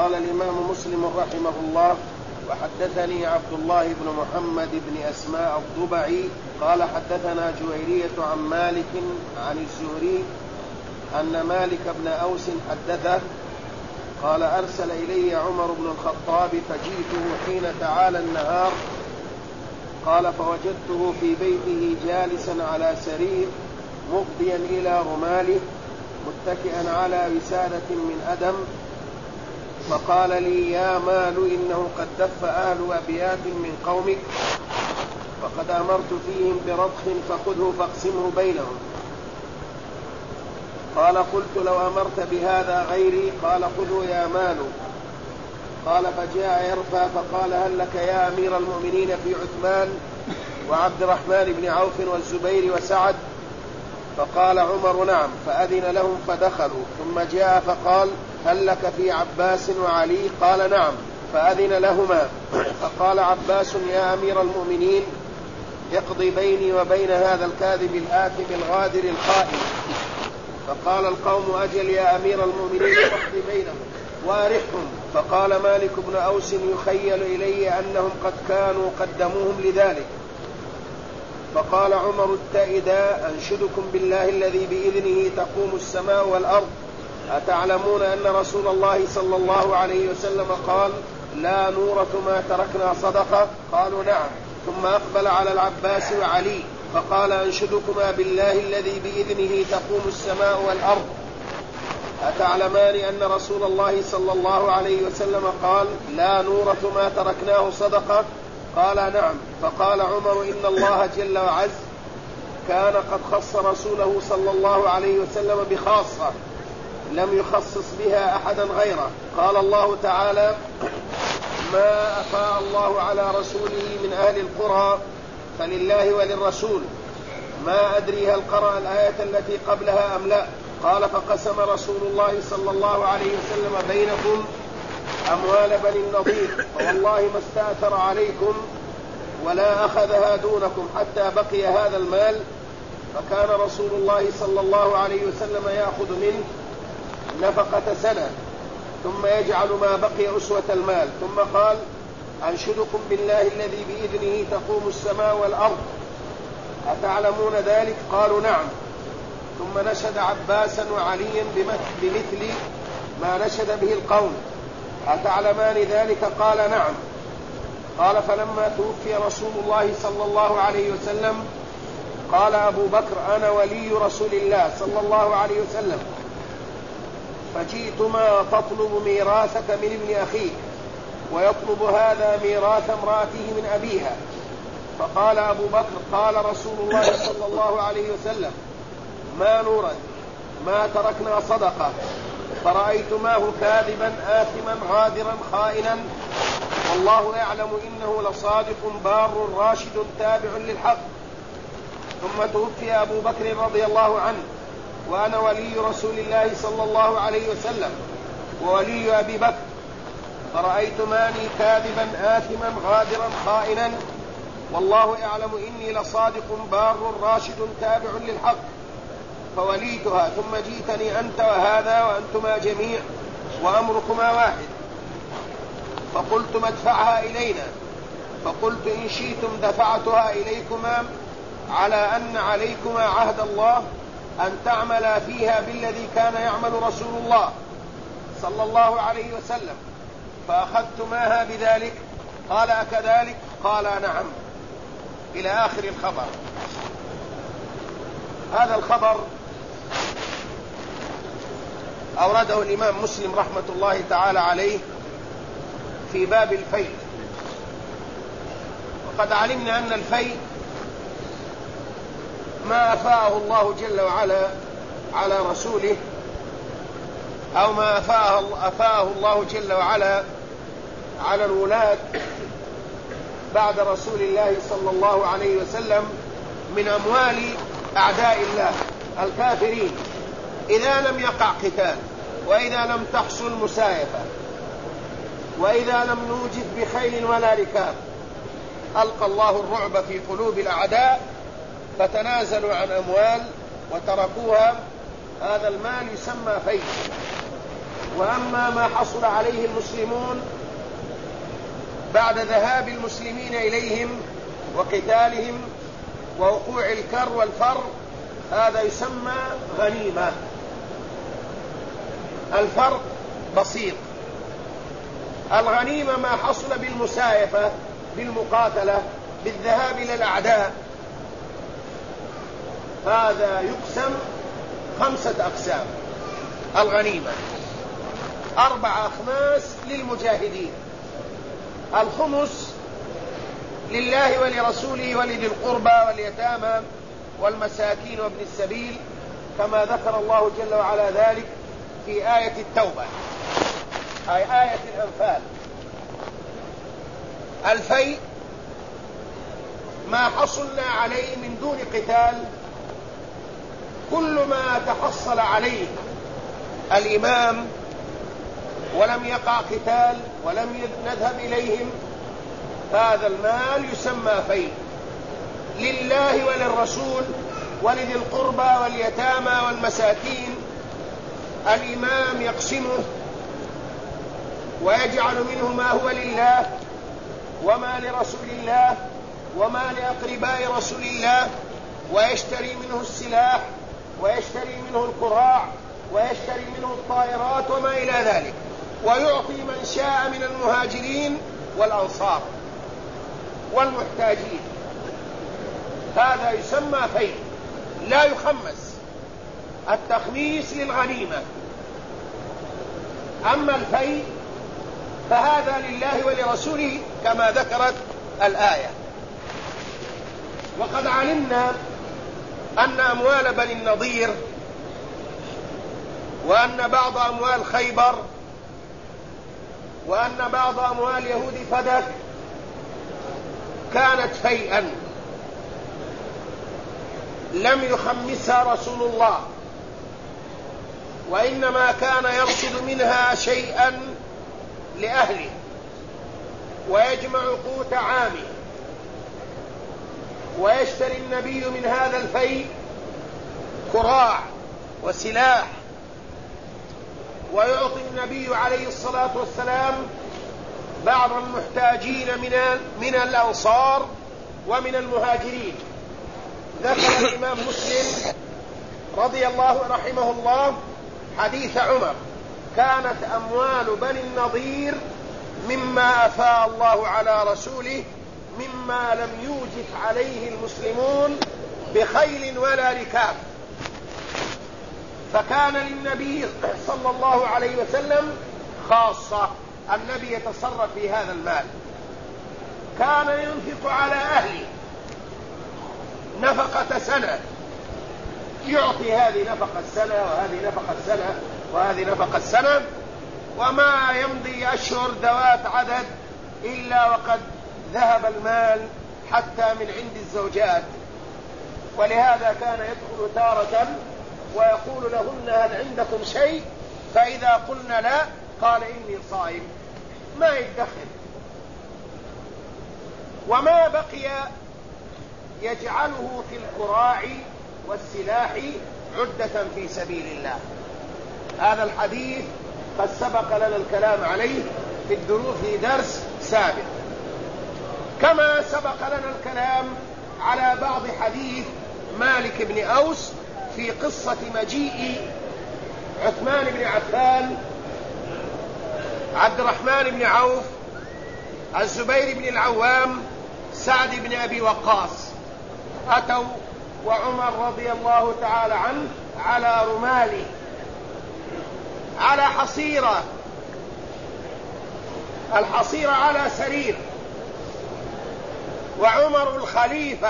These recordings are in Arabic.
قال الإمام مسلم رحمه الله: وحدثني عبد الله بن محمد بن أسماء الضبعي قال حدثنا جويرية عن مالك عن الزهري أن مالك بن أوس حدثه قال: أرسل إلي عمر بن الخطاب فجئته حين تعالى النهار، قال: فوجدته في بيته جالسا على سرير مفضيا إلى رماله متكئا على وسادة من أدم، فقال لي: يا مال، إنه قد دف أهل أبيات من قومك، فقد أمرت فيهم برضخ فخذه فاقسمه بينهم. قال: قلت: لو أمرت بهذا غيري؟ قال: خذه يا مال. قال: فجاء يرفع فقال: هل لك يا أمير المؤمنين في عثمان وعبد الرحمن بن عوف والزبير وسعد؟ فقال عمر: نعم. فأذن لهم فدخلوا. ثم جاء فقال: هل لك في عباس وعلي؟ قال: نعم. فأذن لهما. فقال عباس: يا أمير المؤمنين، اقضي بيني وبين هذا الكاذب الآثم الغادر الخائن. فقال القوم: أجل يا أمير المؤمنين، اقضي بينهم وارحهم. فقال مالك بن أوس: يخيل إلي أنهم قد كانوا قدموهم لذلك. فقال عمر التائدا: أنشدكم بالله الذي بإذنه تقوم السماء والأرض، أتعلمون أن رسول الله صلى الله عليه وسلم قال: لا نورث ما تركنا صدقة؟ قالوا: نعم. ثم أقبل على العباس وعلي فقال: أنشدكما بالله الذي بإذنه تقوم السماء والأرض، أتعلمان أن رسول الله صلى الله عليه وسلم قال: لا نورث ما تركناه صدقة؟ قال: نعم. فقال عمر: إن الله جل وعز كان قد خص رسوله صلى الله عليه وسلم بخاصة لم يخصص بها أحدا غيره. قال الله تعالى: ما أفاء الله على رسوله من أهل القرى فلله وللرسول. ما أدري هل قرأ الآية التي قبلها أم لا. قال: فقسم رسول الله صلى الله عليه وسلم بينكم أموال بني النضير، فوالله ما استأثر عليكم ولا أخذها دونكم حتى بقي هذا المال. فكان رسول الله صلى الله عليه وسلم يأخذ منه نفقة سنة ثم يجعل ما بقي أسوة المال. ثم قال: أنشدكم بالله الذي بإذنه تقوم السماء والأرض، أتعلمون ذلك؟ قالوا: نعم. ثم نشد عباسا وعليا بمثل ما نشد به القوم، أتعلمان ذلك؟ قال: نعم. قال: فلما توفي رسول الله صلى الله عليه وسلم قال أبو بكر: أنا ولي رسول الله صلى الله عليه وسلم، فجئتما تطلب ميراثك من ابن أخيك، ويطلب هذا ميراث امرأته من أبيها. فقال أبو بكر: قال رسول الله صلى الله عليه وسلم: ما نورث ما تركنا صدقة. فرأيتماه كاذبا آثما غادرا خائنا، والله يعلم إنه لصادق بار راشد تابع للحق. ثم توفي أبو بكر رضي الله عنه وأنا ولي رسول الله صلى الله عليه وسلم وولي أبي بكر، فرأيتماني كاذبا آثما غادرا خائنا، والله يعلم إني لصادق بار راشد تابع للحق. فوليتها، ثم جئتني أنت وهذا وأنتما جميع وأمركما واحد. فقلتم ادفعها إلينا، فقلت: إن شئتم دفعتها إليكما على أن عليكما عهد الله أن تعملا فيها بالذي كان يعمل رسول الله صلى الله عليه وسلم، فأخذتماها بذلك. قال: أكذلك؟ قال: نعم. إلى آخر الخبر. هذا الخبر أورده الإمام مسلم رحمة الله تعالى عليه في باب الفيء. وقد علمنا أن الفيء ما أفاءه الله جل وعلا على رسوله، أو ما أفاءه الله جل وعلا على الولاة بعد رسول الله صلى الله عليه وسلم من أموال أعداء الله الكافرين، إذا لم يقع قتال، وإذا لم تحصل مسايفة، وإذا لم نوجد بخيل ولا ركاب، ألقى الله الرعب في قلوب الأعداء فتنازلوا عن أموال وتركوها. هذا المال يسمى فيء. وأما ما حصل عليه المسلمون بعد ذهاب المسلمين إليهم وقتالهم ووقوع الكر والفر هذا يسمى غنيمة. الفرق بسيط. الغنيمة ما حصل بالمسايفة، بالمقاتلة، بالذهاب إلى الأعداء، هذا يقسم 5 أقسام. الغنيمة 4 أخماس للمجاهدين، الخمس لله ولرسوله ولذي القربى واليتامى والمساكين وابن السبيل، كما ذكر الله جل وعلا ذلك في آية التوبة، أي آية الأنفال. الفيء ما حصلنا عليه من دون قتال، كل ما تحصل عليه الإمام ولم يقع قتال ولم نذهب إليهم، هذا المال يسمى فيء لله وللرسول ولذي القربى واليتامى والمساكين. الإمام يقسمه ويجعل منه ما هو لله وما لرسول الله وما لأقرباء رسول الله، ويشتري منه السلاح ويشتري منه القراع ويشتري منه الطائرات وما إلى ذلك، ويعطي من شاء من المهاجرين والأنصار والمحتاجين. هذا يسمى فيء لا يخمس، التخميس للغنيمة. أما الفيء فهذا لله ولرسوله كما ذكرت الآية. وقد علمنا أن أموال بني النضير وأن بعض أموال خيبر وأن بعض أموال يهود فدك كانت فيئا لم يخمسها رسول الله، وإنما كان يرصد منها شيئا لأهله ويجمع قوت عامه، ويشتري النبي من هذا الفيء كراع وسلاح، ويعطي النبي عليه الصلاة والسلام بعض المحتاجين من الأنصار ومن المهاجرين. ذكر الإمام مسلم رضي الله رحمه الله حديث عمر: كانت أموال بني النضير مما أفاء الله على رسوله مما لم يوجف عليه المسلمون بخيل ولا ركاب، فكان للنبي صلى الله عليه وسلم خاصة، النبي يتصرف في هذا المال، كان ينفق على أهله نفقة سنة، يعطي هذه نفقة السنة وهذه نفقة السنة وهذه نفقة السنة، وما يمضي أشهر ذوات عدد إلا وقد ذهب المال حتى من عند الزوجات. ولهذا كان يدخل تارة ويقول لهن: هل عندكم شيء؟ فإذا قلنا لا قال: إني صائم، ما يدخل. وما بقي يجعله في القراع والسلاح عدة في سبيل الله. هذا الحديث قد سبق لنا الكلام عليه في الدروس في درس سابق، كما سبق لنا الكلام على بعض حديث مالك بن أوس في قصة مجيء عثمان بن عفان، عبد الرحمن بن عوف، الزبير بن العوام، سعد بن أبي وقاص، أتوا وعمر رضي الله تعالى عنه على رمال، على حصيرة، الحصيرة على سرير، وعمر الخليفة،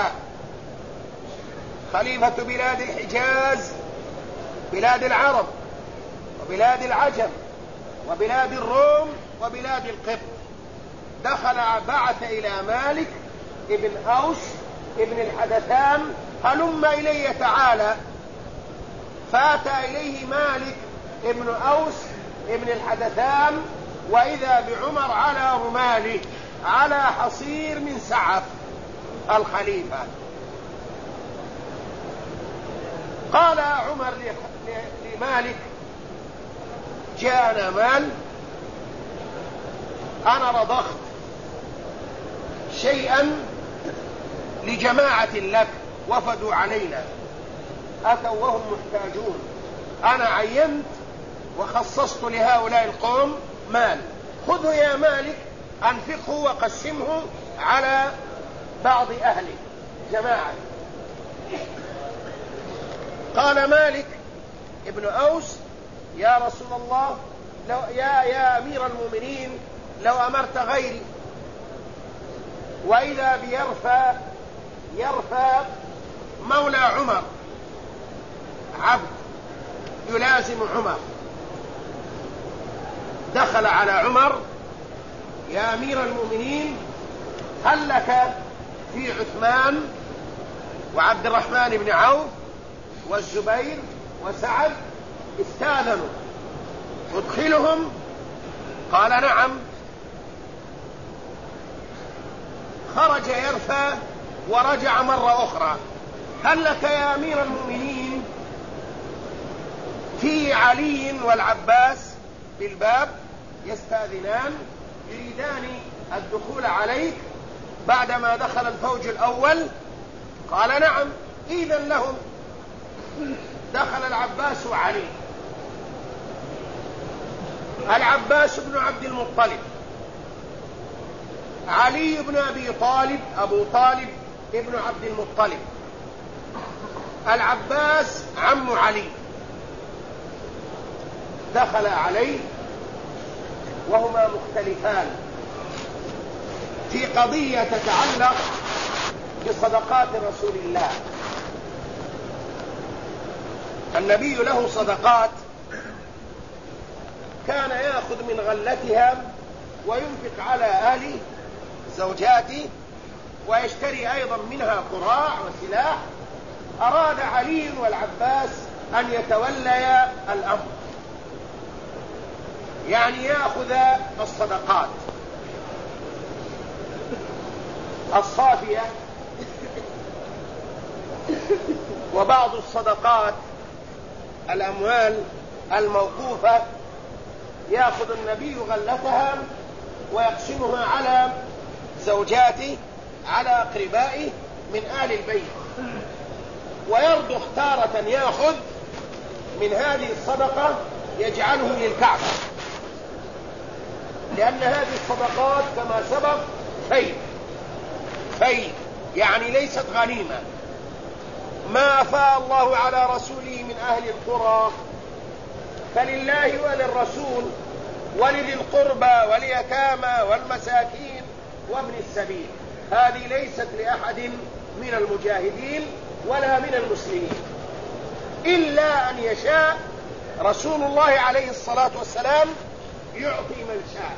خليفة بلاد الحجاز، بلاد العرب وبلاد العجم وبلاد الروم وبلاد القبط، دخل بعث إلى مالك ابن أوس ابن الحدثان: هلم إلي تعالى. فأتى إليه مالك ابن أوس ابن الحدثان وإذا بعمر على رماله على حصير من سعف الخليفة. قال عمر لمالك: جاءنا مال، أنا رضخت شيئا لجماعة لك وفدوا علينا، أتوا وهم محتاجون، أنا عينت وخصصت لهؤلاء القوم مال، خذه يا مالك أنفقه وقسمه على بعض أهله جماعة. قال مالك ابن أوس: يا رسول الله، يا أمير المؤمنين، لو أمرت غيري. وإذا يرفى مولى عمر، عبد يلازم عمر، دخل على عمر: يا أمير المؤمنين، هل لك في عثمان وعبد الرحمن بن عوف والزبير وسعد استاذنوا، ادخلهم؟ قال: نعم. خرج يرفى ورجع مرة أخرى: هل لك يا أمير المؤمنين في علي والعباس بالباب يستاذنان يريدان الدخول عليك بعدما دخل الفوج الأول؟ قال: نعم. إذن لهم. دخل العباس وعلي. العباس بن عبد المطلب، علي بن أبي طالب أبو طالب ابن عبد المطلب، العباس عم علي. دخل عليه وهما مختلفان في قضية تتعلق بصدقات رسول الله. النبي له صدقات كان يأخذ من غلتها وينفق على أهله زوجاته، ويشتري أيضا منها قراع وسلاح. أراد علي والعباس أن يتوليا الأمر، يعني يأخذ الصدقات الصافية وبعض الصدقات الأموال الموقوفة، يأخذ النبي غلتها ويقسمها على زوجاته على أقربائه من آل البيت، ويرضخ تارة يأخذ من هذه الصدقة يجعله للكعبة، لأن هذه الصدقات كما سبق فيء، يعني ليست غنيمة. ما أفاء الله على رسوله من أهل القرى فلله وللرسول ولذي القربى واليتامى والمساكين وابن السبيل. هذه ليست لأحد من المجاهدين ولا من المسلمين، إلا أن يشاء رسول الله عليه الصلاة والسلام يعطي من شاء.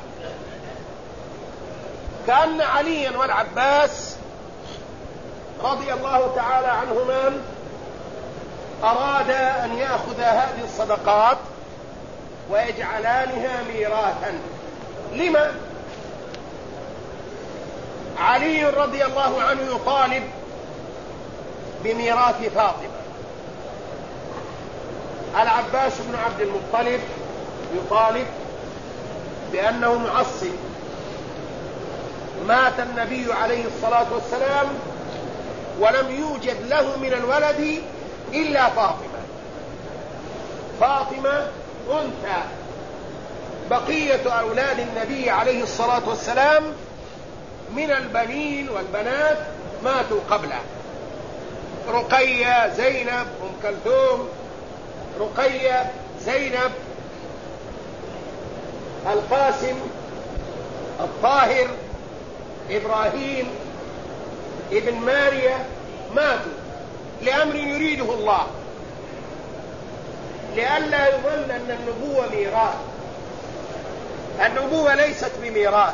كأن عليا والعباس رضي الله تعالى عنهما أراد أن يأخذ هذه الصدقات ويجعلانها ميراثا. لما؟ علي رضي الله عنه يطالب بميراث فاطمة، العباس بن عبد المطلب يطالب بأنه معصب. مات النبي عليه الصلاة والسلام ولم يوجد له من الولد إلا فاطمة أنثى. بقية أولاد النبي عليه الصلاة والسلام من البنين والبنات ماتوا قبله: رقية، زينب، أم كلثوم، رقية، زينب، القاسم، الطاهر، إبراهيم، ابن ماريا، ماتوا لأمر يريده الله، لئلا يظن أن النبوة ميراث. النبوة ليست بميراث،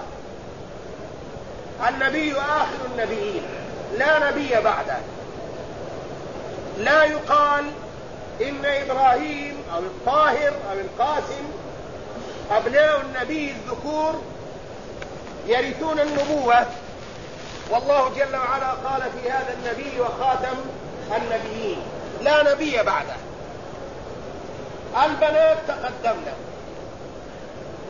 النبي آخر النبيين، لا نبي بعده. لا يقال إن إبراهيم أو الطاهر أو القاسم أبناء النبي الذكور يرثون النبوة، والله جل وعلا قال في هذا النبي وخاتم النبيين، لا نبي بعده. البنات تقدمنا،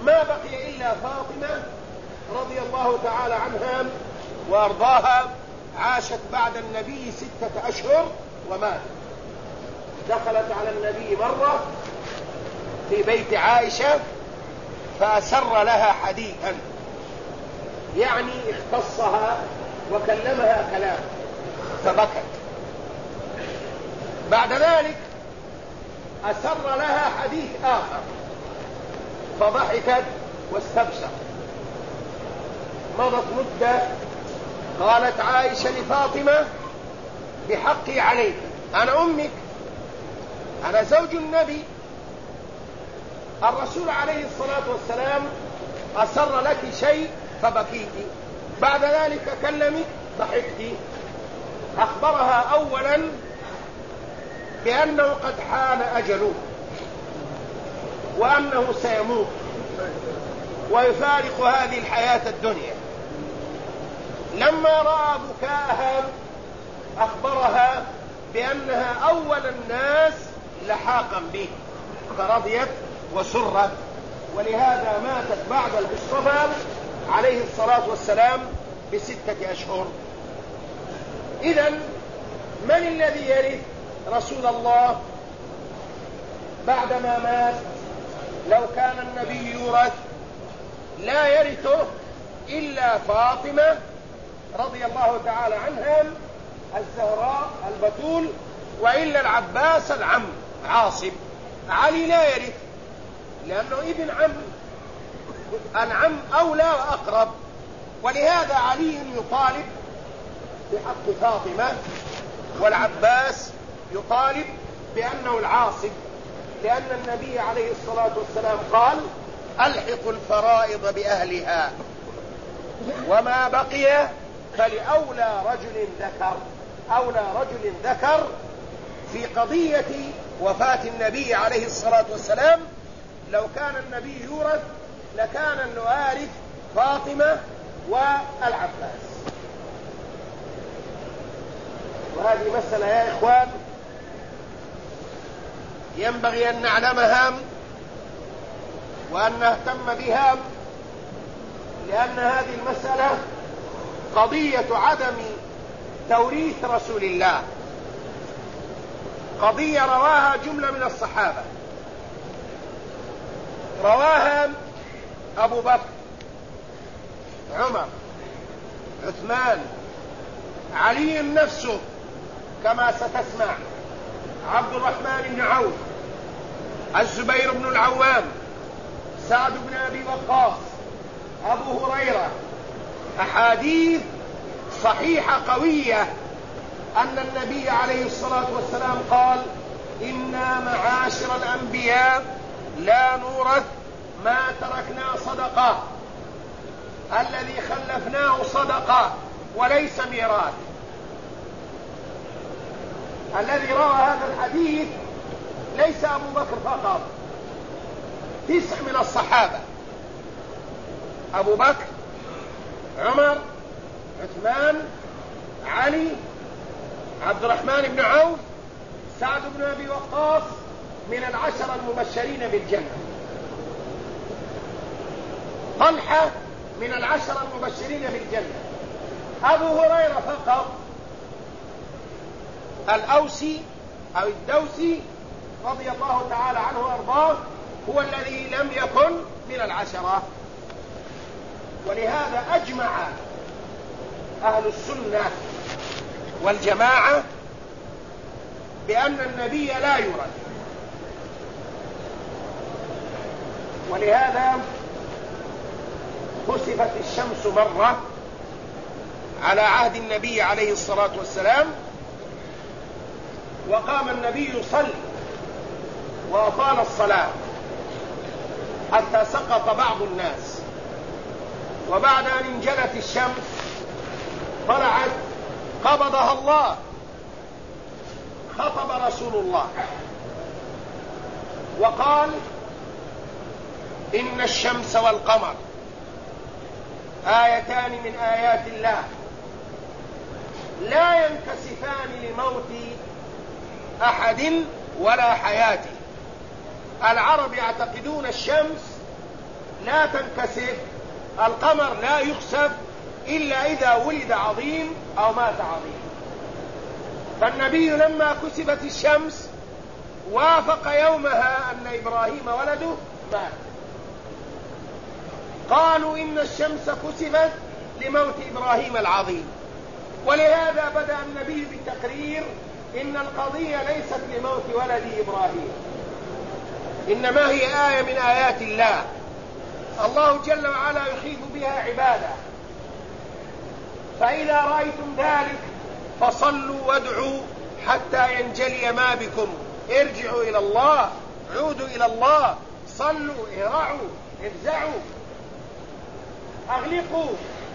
ما بقي إلا فاطمة رضي الله تعالى عنها وأرضاها، عاشت بعد النبي 6 أشهر وماتت. دخلت على النبي مرة في بيت عائشة فأسر لها حديثا، يعني اختصها وكلمها كلام فبكت. بعد ذلك أسر لها حديث آخر فضحكت واستبشر. مضت مدة، قالت عائشة لفاطمة: بحقي عليك، أنا أمك، أنا زوج النبي، الرسول عليه الصلاة والسلام أسر لك شيء فبكيت، بعد ذلك كلمك ضحكت. أخبرها أولا بأنه قد حان أجله وأنه سيموت ويفارق هذه الحياة الدنيا. لما رأى بكاءها أخبرها بأنها أول الناس لحاقا به، فرضيت وسرت، ولهذا ماتت بعد المصطفى عليه الصلاة والسلام ب6 أشهر. إذن من الذي يرث رسول الله بعدما مات؟ لو كان النبي يورث لا يرثه إلا فاطمة رضي الله تعالى عنها الزهراء البتول، وإلا العباس العم عاصم. علي لا يرث لأنه ابن عم، العم أولى وأقرب، ولهذا علي يطالب بحق فاطمة، والعباس يطالب بأنه العاصب، لأن النبي عليه الصلاة والسلام قال: ألحق الفرائض بأهلها، وما بقي فلأولى رجل ذكر. أولى رجل ذكر في قضية وفاة النبي عليه الصلاة والسلام. لو كان النبي يورث لكان الوارث فاطمة والعباس. وهذه مسألة يا إخوان ينبغي أن نعلمها وأن نهتم بها، لأن هذه المسألة قضية عدم توريث رسول الله، قضية رواها جملة من الصحابة، رواها أبو بكر، عمر، عثمان، علي نفسه كما ستسمع، عبد الرحمن بن عوف، الزبير بن العوام، سعد بن أبي وقاص، أبو هريرة. أحاديث صحيحة قوية أن النبي عليه الصلاة والسلام قال: إنا معاشر الأنبياء لا نورث ما تركنا صدقة، الذي خلفناه صدقة وليس ميراث. الذي روى هذا الحديث ليس أبو بكر فقط، 9 من الصحابة: أبو بكر، عمر، عثمان، علي، عبد الرحمن بن عوف، سعد بن أبي وقاص، من 10 المبشرين بالجنة، طلحة من 10 المبشرين بالجنة، أبو هريرة فقط الأوسي أو الدوسي رضي الله تعالى عنه وأرضاه هو الذي لم يكن من 10. ولهذا أجمع أهل السنة والجماعة بأن النبي لا يورث. ولهذا خسفت الشمس مرة على عهد النبي عليه الصلاة والسلام، وقام النبي يصلي وأطال الصلاة حتى سقط بعض الناس، وبعد أن انجلت الشمس طلعت قبضها الله، خطب رسول الله وقال: إن الشمس والقمر آيتان من آيات الله لا ينكسفان لموت أحد ولا حياته. العرب يعتقدون الشمس لا تنكسف، القمر لا يخسف إلا إذا ولد عظيم أو مات عظيم. فالنبي لما كسفت الشمس وافق يومها أن إبراهيم ولده مات. قالوا إن الشمس كسفت لموت إبراهيم العظيم، ولهذا بدأ النبي بالتقرير إن القضية ليست لموت ولد إبراهيم، إنما هي آية من آيات الله، الله جل وعلا يخيف بها عباده. فإذا رأيتم ذلك فصلوا وادعوا حتى ينجلي ما بكم، ارجعوا إلى الله، عودوا إلى الله، صلوا، اهرعوا، افزعوا، أغلقوا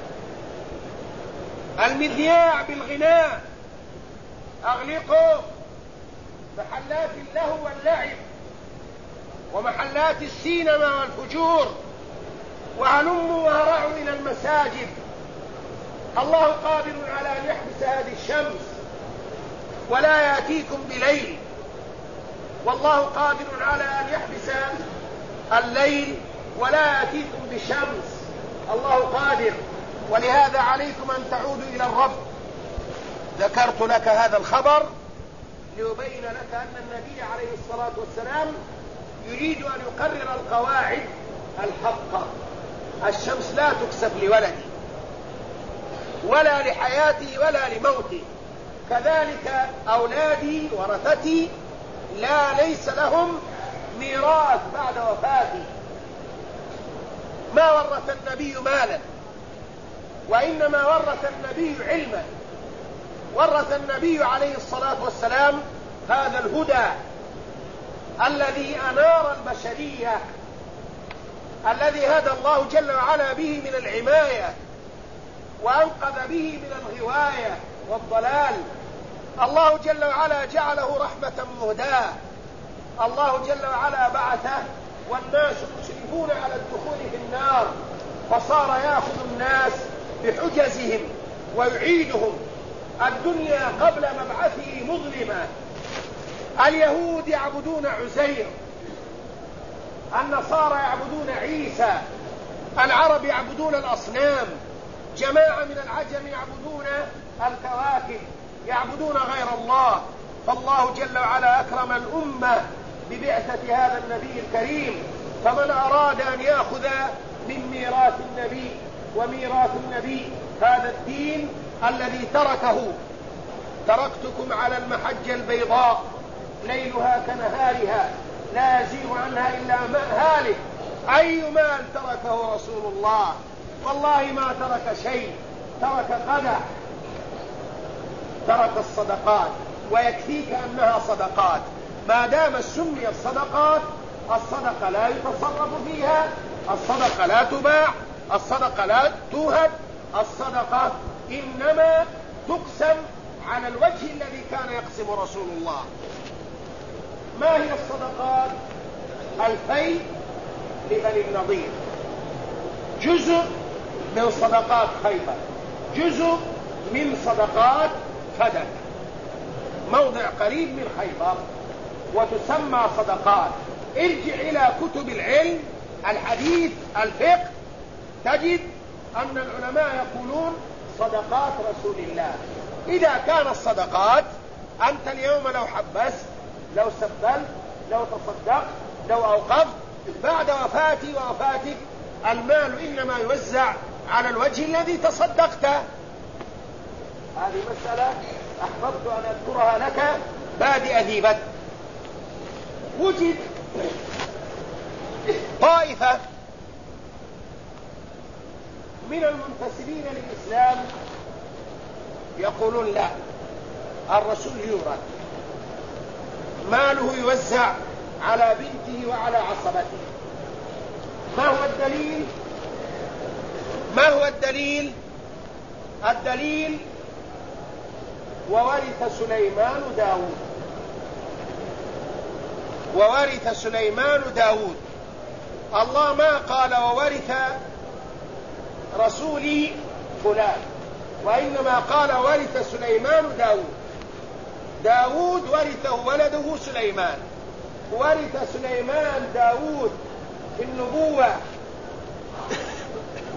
المذياع بالغناء، أغلقوا محلات اللهو واللعب ومحلات السينما والفجور، وهلموا وهرعوا إلى المساجد. الله قادر على أن يحبس هذه الشمس ولا يأتيكم بليل، والله قادر على أن يحبس الليل ولا يأتيكم بشمس، الله قادر. ولهذا عليكم أن تعودوا إلى الرب. ذكرت لك هذا الخبر ليبين لك أن النبي عليه الصلاة والسلام يريد أن يقرر القواعد الحقة. الشمس لا تكسف لولدي ولا لحياتي ولا لموتي، كذلك أولادي ورثتي ليس لهم ميراث بعد وفاتي. ما ورث النبي مالا، وإنما ورث النبي علما، ورث النبي عليه الصلاة والسلام هذا الهدى الذي أنار البشرية، الذي هدى الله جل وعلا به من العماية وأنقذ به من الغواية والضلال. الله جل وعلا جعله رحمة مهداة، الله جل وعلا بعثه والناس مشرفون على الدخول في النار، فصار يأخذ الناس بحجزهم ويعيدهم. الدنيا قبل مبعثه مظلمة، اليهود يعبدون عزير، النصارى يعبدون عيسى، العرب يعبدون الأصنام، جماعة من العجم يعبدون الكواكب، يعبدون غير الله. فالله جل وعلا أكرم الأمة ببعثة هذا النبي الكريم. فمن أراد أن يأخذ من ميراث النبي، وميراث النبي هذا الدين الذي تركتكم على المحجة البيضاء ليلها كنهارها لا يزيغ عنها إلا هالك. أي مال تركه رسول الله؟ والله ما ترك شيء، ترك قدح، ترك الصدقات، ويكفيك أنها صدقات. ما دام سميت صدقات، الصدقة لا يتصرف فيها، الصدقة لا تباع، الصدقة لا توهب، الصدقة إنما تقسم على الوجه الذي كان يقسم رسول الله. ما هي الصدقات؟ الفيء لبني النضير، جزء من صدقات خيبر، جزء من صدقات فدك، موضع قريب من خيبر وتسمى صدقات. ارجع إلى كتب العلم، الحديث، الفقه، تجد أن العلماء يقولون صدقات رسول الله. إذا كان الصدقات، أنت اليوم لو حبست، لو سبلت، لو تصدقت، لو أوقفت، بعد وفاتي ووفاتك المال إنما يوزع على الوجه الذي تصدقت. هذه مسألة أحببت أن أذكرها لك بادئ ذي بدء. وجد طائفة من المنتسبين للإسلام يقولون لا، الرسول يورث، ماله يوزع على بنته وعلى عصبته. ما هو الدليل؟ ما هو الدليل؟ الدليل وورث سليمان داود، وورث سليمان داود. الله ما قال وورث رسولي فلان، وإنما قال ورث سليمان داود. داود ورثه ولده سليمان، ورث سليمان داود في النبوة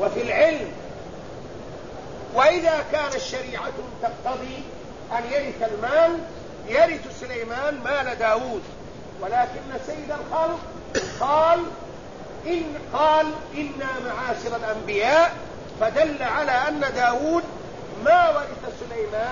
وفي العلم. وإذا كان الشريعة تقتضي أن يرث المال يرث سليمان مال داود، ولكن سيد الخلق قال إنا معاشر الأنبياء، فدل على أن داود ما ورث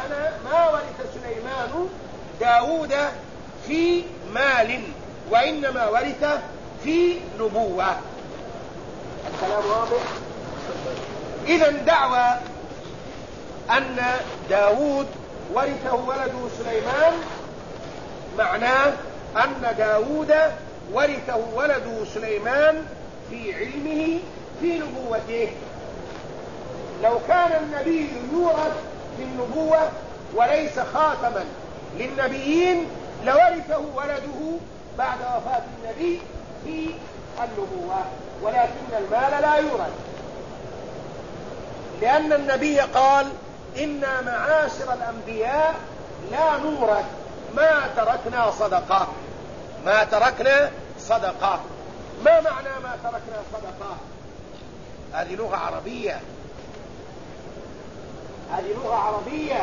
سليمان داود في مال، وإنما ورث في نبوة. الكلام واضح؟ إذن دعوى أن داود ورثه ولده سليمان معناه أن داود ورثه ولده سليمان في علمه في نبوته. لو كان النبي يورث في النبوة وليس خاتما للنبيين لورثه ولده بعد وفاة النبي في النبوة، ولكن المال لا يورث، لأن النبي قال إنا معاشر الأنبياء لا نورث ما تركنا صدقة. ما تركنا صدقة، ما معنى ما تركنا صدقة؟ هذه لغة عربية، هذه لغة عربية.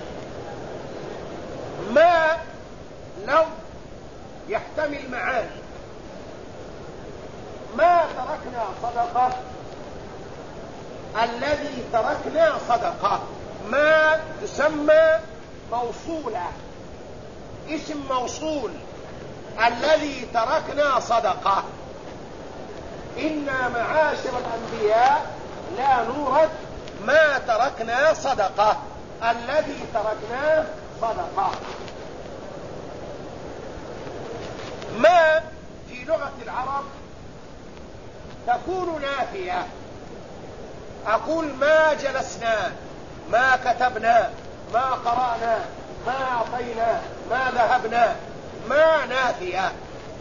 ما لو يحتمل معاني. ما تركنا صدقة، الذي تركنا صدقة. ما تسمى موصولة، اسم موصول، الذي تركنا صدقة. إنا معاشر الأنبياء لا نورث ما تركنا صدقة، الذي تركناه صدقة. ما في لغة العرب تكون نافية. أقول ما جلسنا، ما كتبنا، ما قرأنا، ما أعطينا، ما ذهبنا. ما نافية.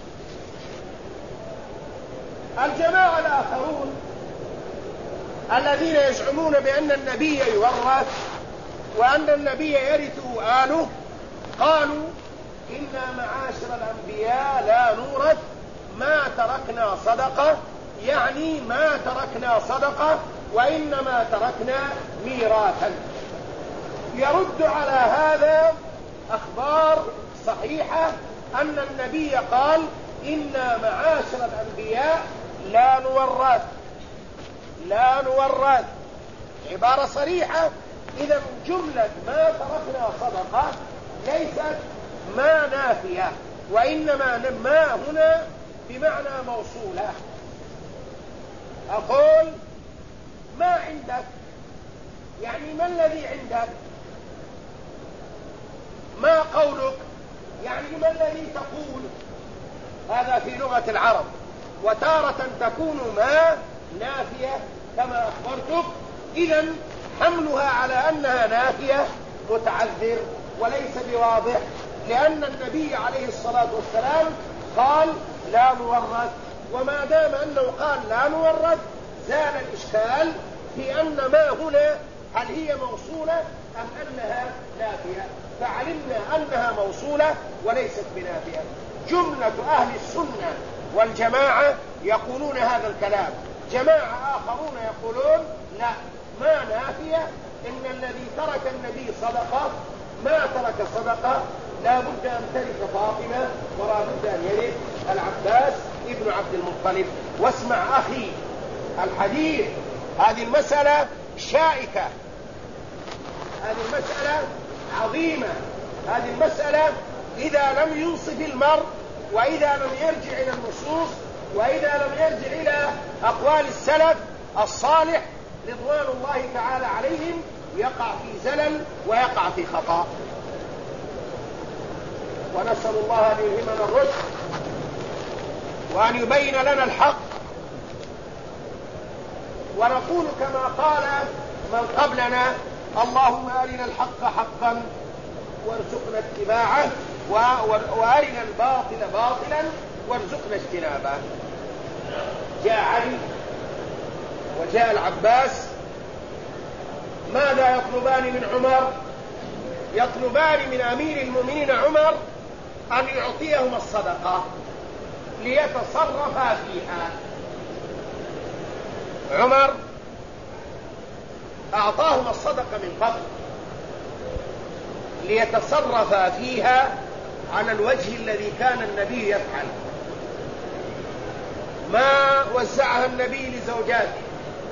الجماعة الآخرون الذين يزعمون بأن النبي يورث وأن النبي يرثه آله قالوا إنا معاشر الأنبياء لا نورث ما تركنا صدقة، يعني ما تركنا صدقة وإنما تركنا ميراثا. يرد على هذا أخبار صحيحة أن النبي قال إنا معاشر الأنبياء لا نورث. لا نورث عبارة صريحة. إذا جملة ما تركنا صدقة ليست ما نافية، وإنما ما هنا بمعنى موصولة. أقول ما عندك، يعني ما الذي عندك؟ ما قولك، يعني ما الذي تقول؟ هذا في لغة العرب. وتارة تكون ما نافية كما أخبرتك. إذن حملها على أنها نافية متعذر وليس بواضح، لأن النبي عليه الصلاة والسلام قال لا نورث، وما دام أنه قال لا نورث زال الإشكال في أن ما هنا هل هي موصولة أم أنها نافية، فعلمنا أنها موصولة وليست بنافية. جملة أهل السنة والجماعة يقولون هذا الكلام. جماعة آخرون يقولون لا، ما نافية، إن الذي ترك النبي صدقة ما ترك صدقة لا بد أن ترث فاطمة ولا بد أن يرث العباس ابن عبد المطلب. واسمع أخي الحديث، هذه المسألة شائكة، هذه المسألة عظيمة. هذه المسألة إذا لم ينصف المرء، وإذا لم يرجع إلى النصوص، وإذا لم يرجع إلى أقوال السلف الصالح رضوان الله تعالى عليهم يقع في زلل ويقع في خطأ. ونسأل الله أن يلهمنا الرشد وأن يبين لنا الحق، ونقول كما قال من قبلنا اللهم أرنا الحق حقا وارزقنا اتباعه، وأرنا الباطل باطلا وارزقنا اجتنابه. جاء علي وجاء العباس، ماذا يطلبان من عمر؟ يطلبان من أمير المؤمنين عمر أن يعطيهم الصدقة ليتصرفا فيها. عمر أعطاهما الصدقة من قبل ليتصرف فيها على الوجه الذي كان النبي يفعل. ما وزعها النبي لزوجاته،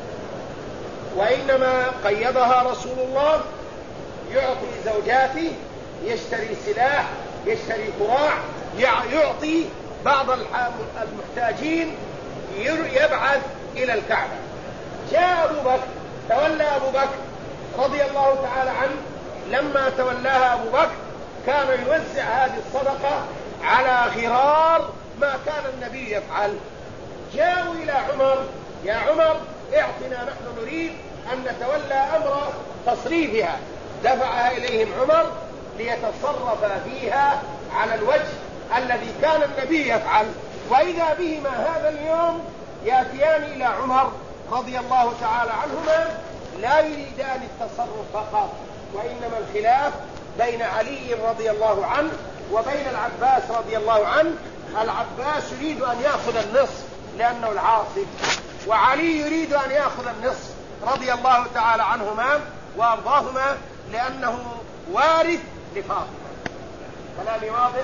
وإنما قيضها رسول الله يعطي زوجاته، يشتري سلاح، يشتري كراع، يعطي بعض المحتاجين، يبعث إلى الكعبة. جاء أبو بكر، تولى أبو بكر رضي الله تعالى عنه. لما تولاها أبو بكر كان يوزع هذه الصدقة على غرار ما كان النبي يفعل. جاءوا إلى عمر: يا عمر اعطنا، نحن نريد أن نتولى أمر تصريفها. دفعها إليهم عمر ليتصرف فيها على الوجه الذي كان النبي يفعل. وإذا بهما هذا اليوم يأتيان إلى عمر رضي الله تعالى عنهما لا يريدان التصرف فقط، وإنما الخلاف بين علي رضي الله عنه وبين العباس رضي الله عنه. العباس يريد أن يأخذ النصف لأنه العاصب، وعلي يريد أن يأخذ النصف رضي الله تعالى عنهما وأرضاهما لأنه وارث لفاطمة. كلامي واضح؟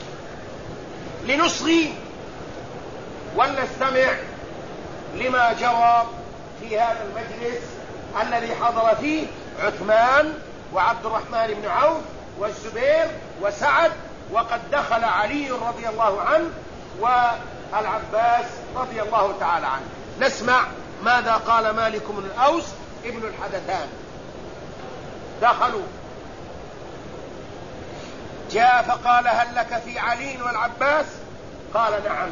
لنصغي ولنستمع لما جرى في هذا المجلس الذي حضر فيه عثمان وعبد الرحمن بن عوف والزبير وسعد، وقد دخل علي رضي الله عنه والعباس رضي الله تعالى عنه. نسمع ماذا قال مالك بن الأوس ابن الحدثان. دخلوا، جاء فقال: هل لك في علي والعباس؟ قال: نعم.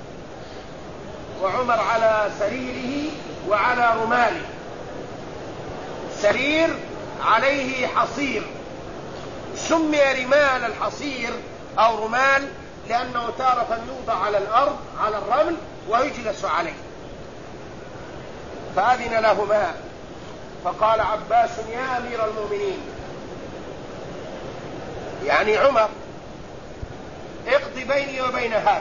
وعمر على سريره وعلى رماله. سرير عليه حصير، سمي رمال الحصير أو رمال لأنه تارة يوضع على الأرض على الرمل ويجلس عليه. فأذن لهما فقال عباس: يا أمير المؤمنين، يعني عمر، اقض بيني وبين هذا.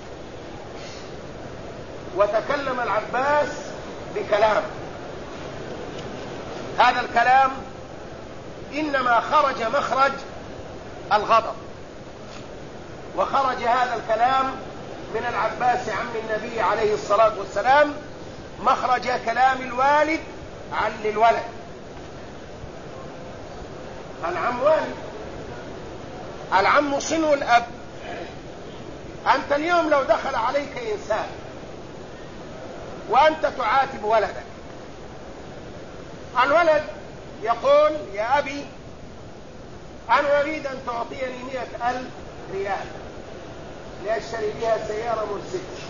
وتكلم العباس بكلام، هذا الكلام إنما خرج مخرج الغضب، وخرج هذا الكلام من العباس عم النبي عليه الصلاة والسلام مخرج كلام الوالد عن للولد. العم والد، العم صنو الأب. أنت اليوم لو دخل عليك إنسان وأنت تعاتب ولدك، الولد يقول: يا أبي، أنا أريد أن تعطيني 100,000 ريال لأشتري بها سيارة مرسيدس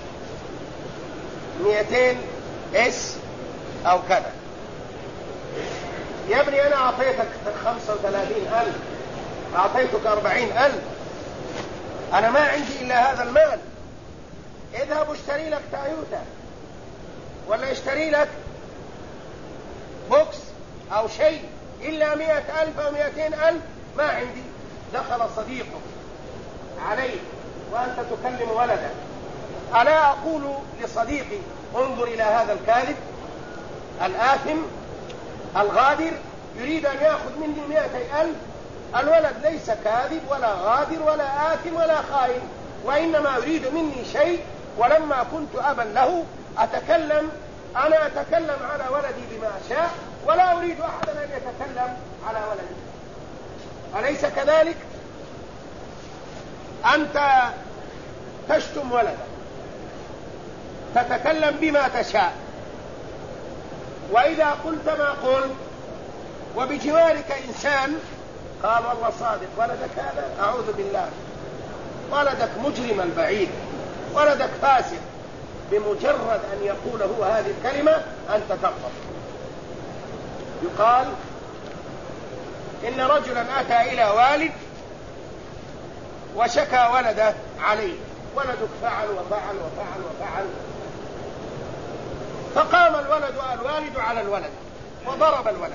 200 اس أو كذا. يا ابني، أنا أعطيتك 35,000، أعطيتك 40,000، أنا ما عندي إلا هذا المال. اذهب واشتري لك تايوتا، ولا اشتري لك بوكس أو شيء، إلا 100,000 أو 200,000 ما عندي. دخل صديقك عليه وأنت تكلم ولدك، ألا أقول لصديقي: انظر إلى هذا الكاذب الآثم الغادر يريد أن يأخذ مني 200,000؟ الولد ليس كاذب ولا غادر ولا آثم ولا خائن، وإنما يريد مني شيء، ولما كنت أبا له أنا أتكلم على ولدي بما أشاء، ولا أريد أحدا أن يتكلم على ولدي. أليس كذلك؟ أنت تشتم ولدك، تتكلم بما تشاء، وإذا قلت ما قلت وبجوارك إنسان قال: والله صادق ولدك هذا، أعوذ بالله، ولدك مجرم البعيد، ولدك فاسق، بمجرد أن يقول هو هذه الكلمة أنت تغضب. يقال إن رجلا أتى إلى والد وشكى ولده عليه، ولدك فعل وفعل وفعل وفعل، فقام الوالد على الولد وضرب الولد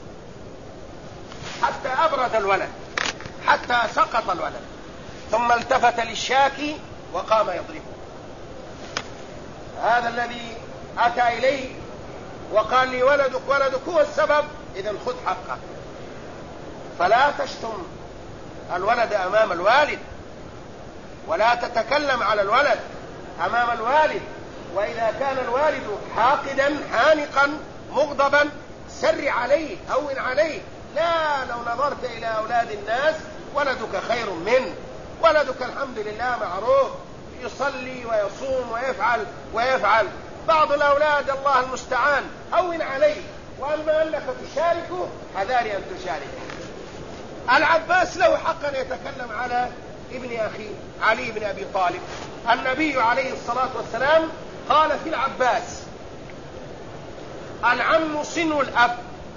حتى أبرد الولد، حتى سقط الولد، ثم التفت للشاكي وقام يضربه. هذا الذي أتى إليه وقال لي ولدك هو السبب، إذن خذ حقك. فلا تشتم الولد أمام الوالد، ولا تتكلم على الولد أمام الوالد. وإذا كان الوالد حاقدا حانقا مغضبا سر عليه، هون عليه. لا، لو نظرت إلى أولاد الناس ولدك خير منه، ولدك الحمد لله معروف يصلي ويصوم ويفعل. بعض الأولاد الله المستعان، هون عليه. وأما أنك تشاركه، حذاري أن تشاركه. العباس له حق أن يتكلم على ابن أخيه علي بن أبي طالب. النبي عليه الصلاة والسلام قال في العباس: العم صن الأب.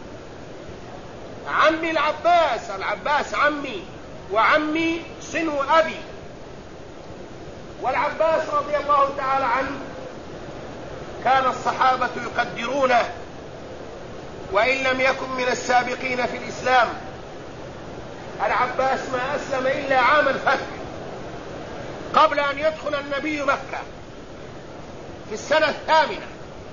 عمي العباس عمي، وعمي صن أبي. والعباس رضي الله تعالى عنه كان الصحابة يقدرونه، وإن لم يكن من السابقين في الإسلام. العباس ما أسلم إلا عام الفتح، قبل أن يدخل النبي مكة في السنة 8.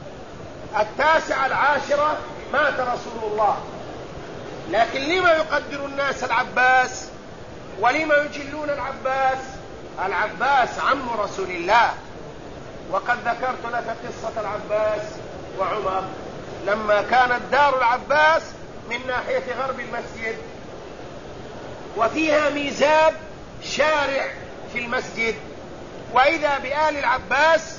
9 10 مات رسول الله. لكن لما يقدر الناس العباس، ولما يجلون العباس؟ العباس عم رسول الله. وقد ذكرت لك قصة العباس وعمر لما كانت دار العباس من ناحية غرب المسجد، وفيها ميزاب شارع في المسجد، وإذا بآل العباس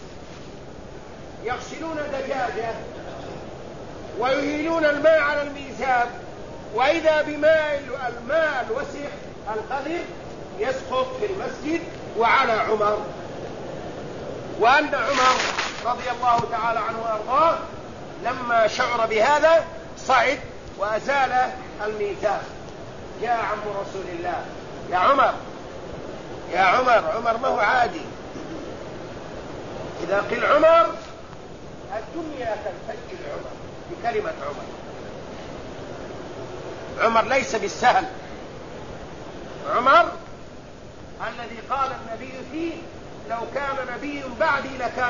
يغسلون دجاجة ويهيلون الماء على الميزاب، وإذا الماء الوسخ القذر يسقط في المسجد وعلى عمر. وأن عمر رضي الله تعالى عنه وأرضاه لما شعر بهذا صعد وأزال الميزاب. جاء عم رسول الله: يا عمر ما هو عادي. إذا قيل عمر الدنيا تنفجر عمر بكلمة عمر ليس بالسهل. عمر الذي قال النبي فيه: لو كان نبي بعدي لكان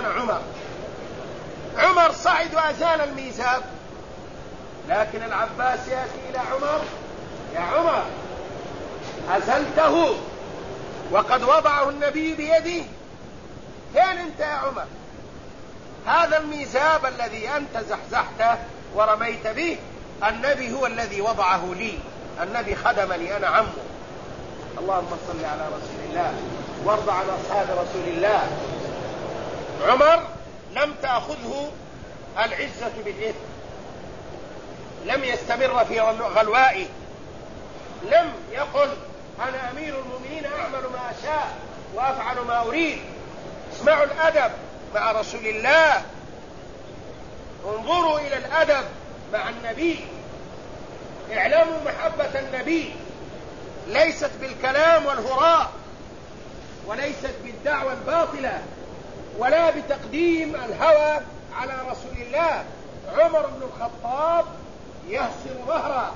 عمر صعد وأزال الميزاب. لكن العباس يأتي إلى عمر: يا عمر أزلته وقد وضعه النبي بيده، فين أنت يا عمر؟ هذا الميزاب الذي أنت زحزحته ورميت به النبي هو الذي وضعه لي، النبي خدمني أنا عمه. اللهم صل على رسول الله وارض عن أصحاب رسول الله. عمر لم تأخذه العزة بالإثم، لم يستمر في غلوائه، لم يقل أنا أمير المؤمنين أعمل ما أشاء وأفعل ما أريد. اسمعوا الأدب مع رسول الله، انظروا إلى الأدب مع النبي، اعلموا محبة النبي ليست بالكلام والهراء، وليست بالدعوة الباطلة، ولا بتقديم الهوى على رسول الله. عمر بن الخطاب يهصر ظهره،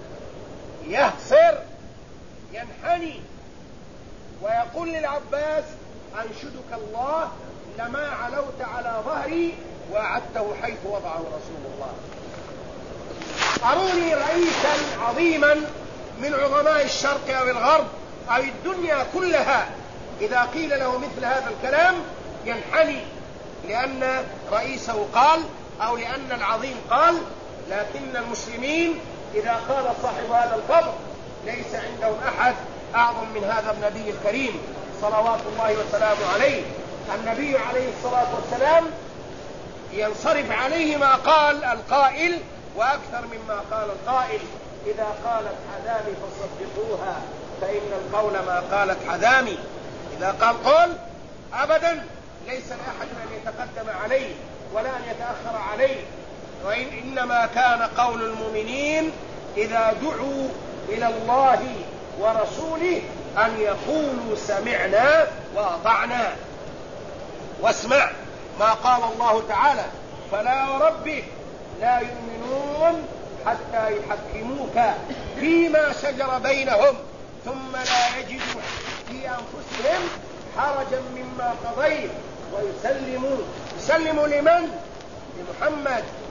ينحني ويقول للعباس: أنشدك الله لما علوت على ظهري وأعدته حيث وضعه رسول الله. أروني رئيسا عظيما من عظماء الشرق أو الغرب أو الدنيا كلها إذا قيل له مثل هذا الكلام ينحني، لأن رئيسه قال أو لأن العظيم قال. لكن المسلمين إذا قال صاحب هذا القبر ليس عندهم أحد أعظم من هذا النبي الكريم صلوات الله وسلامه عليه. النبي عليه الصلاة والسلام ينصرف عليه ما قال القائل وأكثر مما قال القائل. إذا قالت حذامي فصدقوها فإن القول ما قالت حذامي. إذا قال قول أبدا ليس لأحد أن يتقدم عليه ولا أن يتأخر عليه. وإنما كان قول المؤمنين إذا دعوا إلى الله ورسوله أن يقولوا سمعنا وأطعنا. واسمع ما قال الله تعالى: فلا وربك لا يؤمنون حتى يحكموك فيما شجر بينهم ثم لا يجدوا في أنفسهم حرجا مما قضيت ويسلموا. يسلموا لمن؟ لمحمد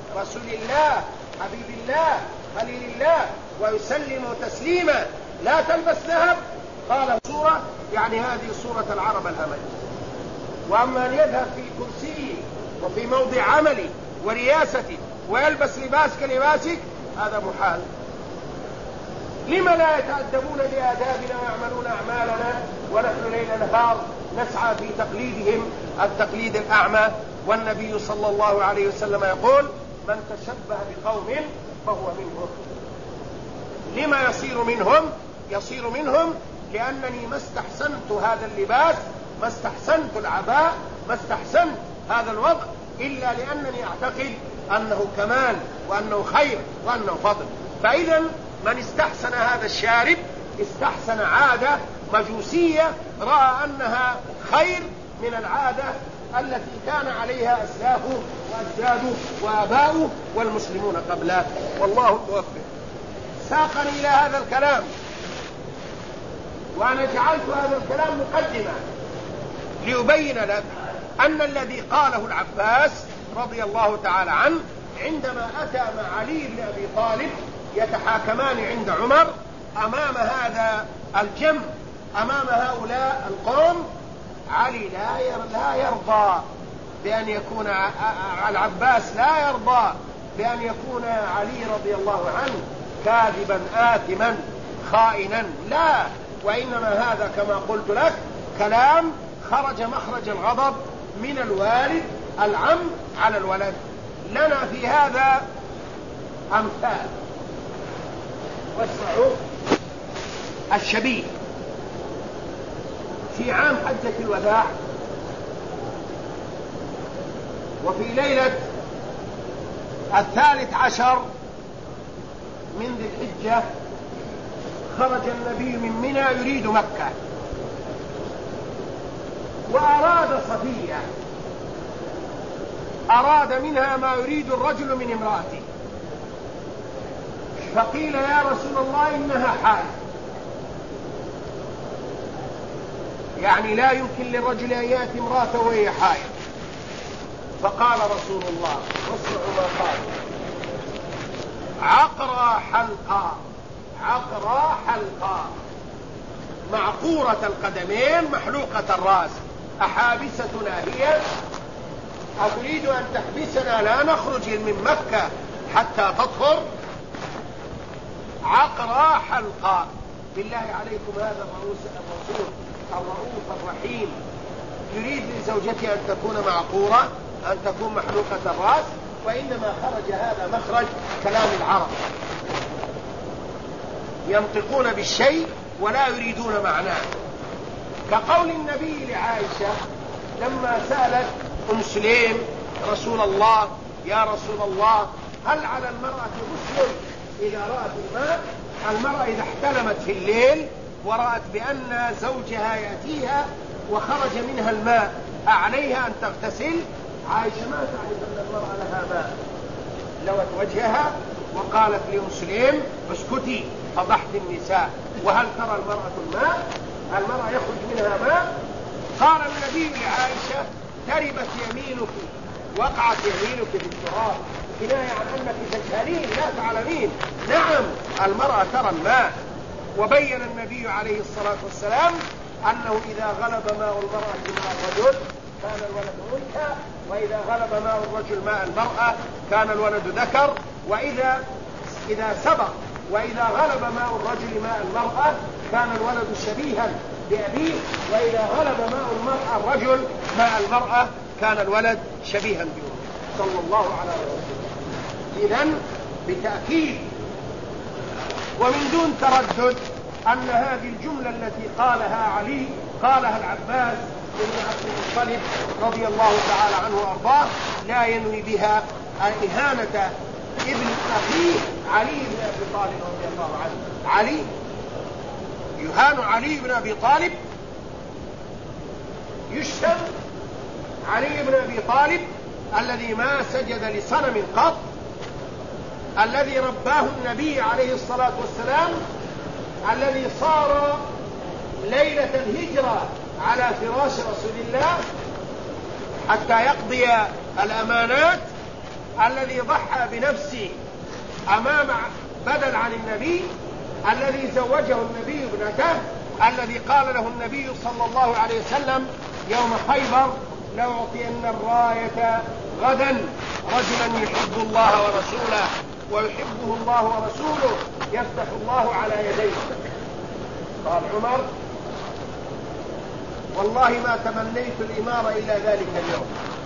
رسول الله حبيب الله خليل الله ويسلم تسليما لا تلبس ذهب، قال صورة يعني هذه صورة العرب الأمل. وأما أن يذهب في كرسيه وفي موضع عملي ورياسته ويلبس لباس كلباسك هذا محال. لما لا يتأدبون بآدابنا ويعملون أعمالنا ونحن ليل نهار نسعى في تقليدهم التقليد الأعمى؟ والنبي صلى الله عليه وسلم يقول من تشبه بقوم فهو منهم. لما يصير منهم؟ يصير منهم لأنني ما استحسنت هذا اللباس، ما استحسنت العباء، ما استحسنت هذا الوضع إلا لأنني أعتقد أنه كمال وأنه خير وأنه فضل. فإذا من استحسن هذا الشارب استحسن عادة مجوسية رأى أنها خير من العادة التي كان عليها أسلافه وأجداده وآباؤه والمسلمون قبله، والله الموفق. ساقني إلى هذا الكلام، وأنا جعلت هذا الكلام مقدمة ليبين لك أن الذي قاله العباس رضي الله تعالى عنه عندما أتى مع علي بن أبي طالب يتحاكمان عند عمر أمام هذا الجم، أمام هؤلاء القوم، علي لا يرضى بأن يكون العباس لا يرضى بأن يكون علي رضي الله عنه كاذبا آثما خائنا، لا، وإنما هذا كما قلت لك كلام خرج مخرج الغضب من الوالد العم على الولد. لنا في هذا أمثال. واسمعوا الشبيه في عام حجة الوداع وفي ليلة 13 من ذي الحجة خرج النبي من منى يريد مكة، وأراد صفية، أراد منها ما يريد الرجل من امرأته، فقيل يا رسول الله إنها حائض، يعني لا يمكن للرجل أن يأتي امرأته وهي حائض. فقال رسول الله واسمعوا ما قال: عقرى حلقا، عقرى حلقا، معقورة القدمين محلوقة الرأس، أحابستنا هي؟ أتريد أن تحبسنا لا نخرج من مكة حتى تطهر؟ عقرى حلقا. بالله عليكم هذا الرسول الرؤوف الرحيم يريد لزوجته أن تكون معقورة، أن تكون محلوقة الرأس؟ وإنما خرج هذا مخرج كلام العرب، ينطقون بالشيء ولا يريدون معناه، كقول النبي لعائشة لما سألت أم سليم رسول الله: يا رسول الله هل على المرأة غسل إذا رأت الماء؟ المرأة إذا احتلمت في الليل ورأت بأن زوجها يأتيها وخرج منها الماء أعليها أن تغتسل؟ عائشة ما تعرف أن المرأة لها ماء، لوت وجهها وقالت لأم سليم: اسكتي فضحت النساء، وهل ترى المرأة الماء؟ المرأة يخرج منها ماء؟ قال النبي لعائشة: تربت يمينك، وقعت يمينك في التراب، كناية عن أنك تجهلين لا تعلمين. نعم المرأة ترى الماء. وبين النبي عليه الصلاة والسلام أنه إذا غلب ماء المرأة ماء الرجل كان الولد أنثى، وإذا غلب ماء الرجل ماء المرأة كان الولد ذكر، وإذا سبق وإذا غلب ماء الرجل ماء المرأة كان الولد شبيها بأبيه، وإذا غلب ماء الرجل ماء المرأة كان الولد شبيها بأمه، صلى الله عليه وسلم. إذن بتأكيد ومن دون تردد أن هذه الجملة التي قالها علي قالها العباس بن عبد المطلب رضي الله تعالى عنه وأرضاه لا ينوي بها إهانة ابن أخيه علي بن أبي طالب رضي الله عنه. علي يهان علي بن أبي طالب، يشتم علي بن أبي طالب الذي ما سجد لصنم قط، الذي رباه النبي عليه الصلاة والسلام، الذي صار ليلة الهجرة على فراش رسول الله حتى يقضي الأمانات، الذي ضحى بنفسه بدل عن النبي، الذي زوجه النبي ابنته، الذي قال له النبي صلى الله عليه وسلم يوم خيبر: لأعطين الراية غدا رجلا يحب الله ورسوله ويحبه الله ورسوله يفتح الله على يديه. قال عمر: والله ما تمنيت الإمارة إلا ذلك اليوم،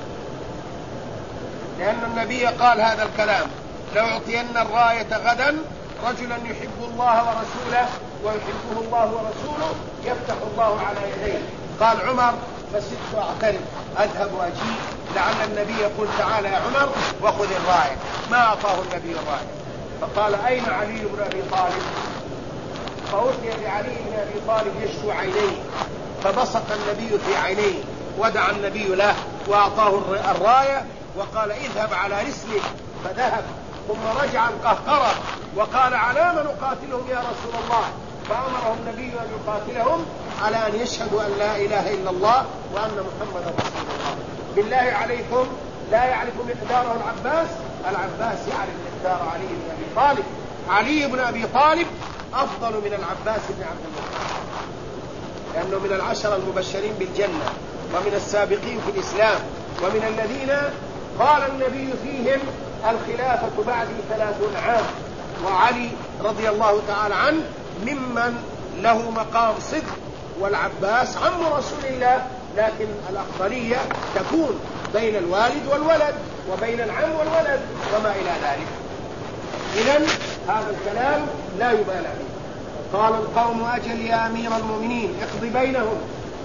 لأن النبي قال هذا الكلام: لأعطين الراية غدا رجلا يحب الله ورسوله ويحبه الله ورسوله يفتح الله على يديه. قال عمر: فسدت أعترف أذهب وأجيء لعل النبي يقول: تعالى يا عمر وخذ الراية. ما أعطاه النبي الراية، فقال: أين علي بن أبي طالب؟ فأتي بعلي بن أبي طالب يشكو عينيه، فبصق النبي في عينيه ودعا النبي له وأعطاه الراية وقال: اذهب على رسلك. فذهب، ثم رجع القهقرة وقال: على من نقاتلهم يا رسول الله؟ فأمره النبي أن يقاتلهم على أن يشهدوا أن لا إله إلا الله وأن محمدا رسول الله. بالله عليكم، لا يعرف مقداره العباس؟ العباس يعرف مقدار علي بن أبي طالب. علي بن أبي طالب أفضل من العباس بن عبد المطلب، لأنه من العشر المبشرين بالجنة ومن السابقين في الإسلام ومن الذين قال النبي فيهم: الخلافة بعدي 30 عام. وعلي رضي الله تعالى عنه ممن له مقام صدق، والعباس عم رسول الله، لكن الأفضلية تكون بين الوالد والولد وبين العم والولد وما إلى ذلك. إذن هذا الكلام لا يبالى به. قال القوم: أجل يا أمير المؤمنين اقض بينهم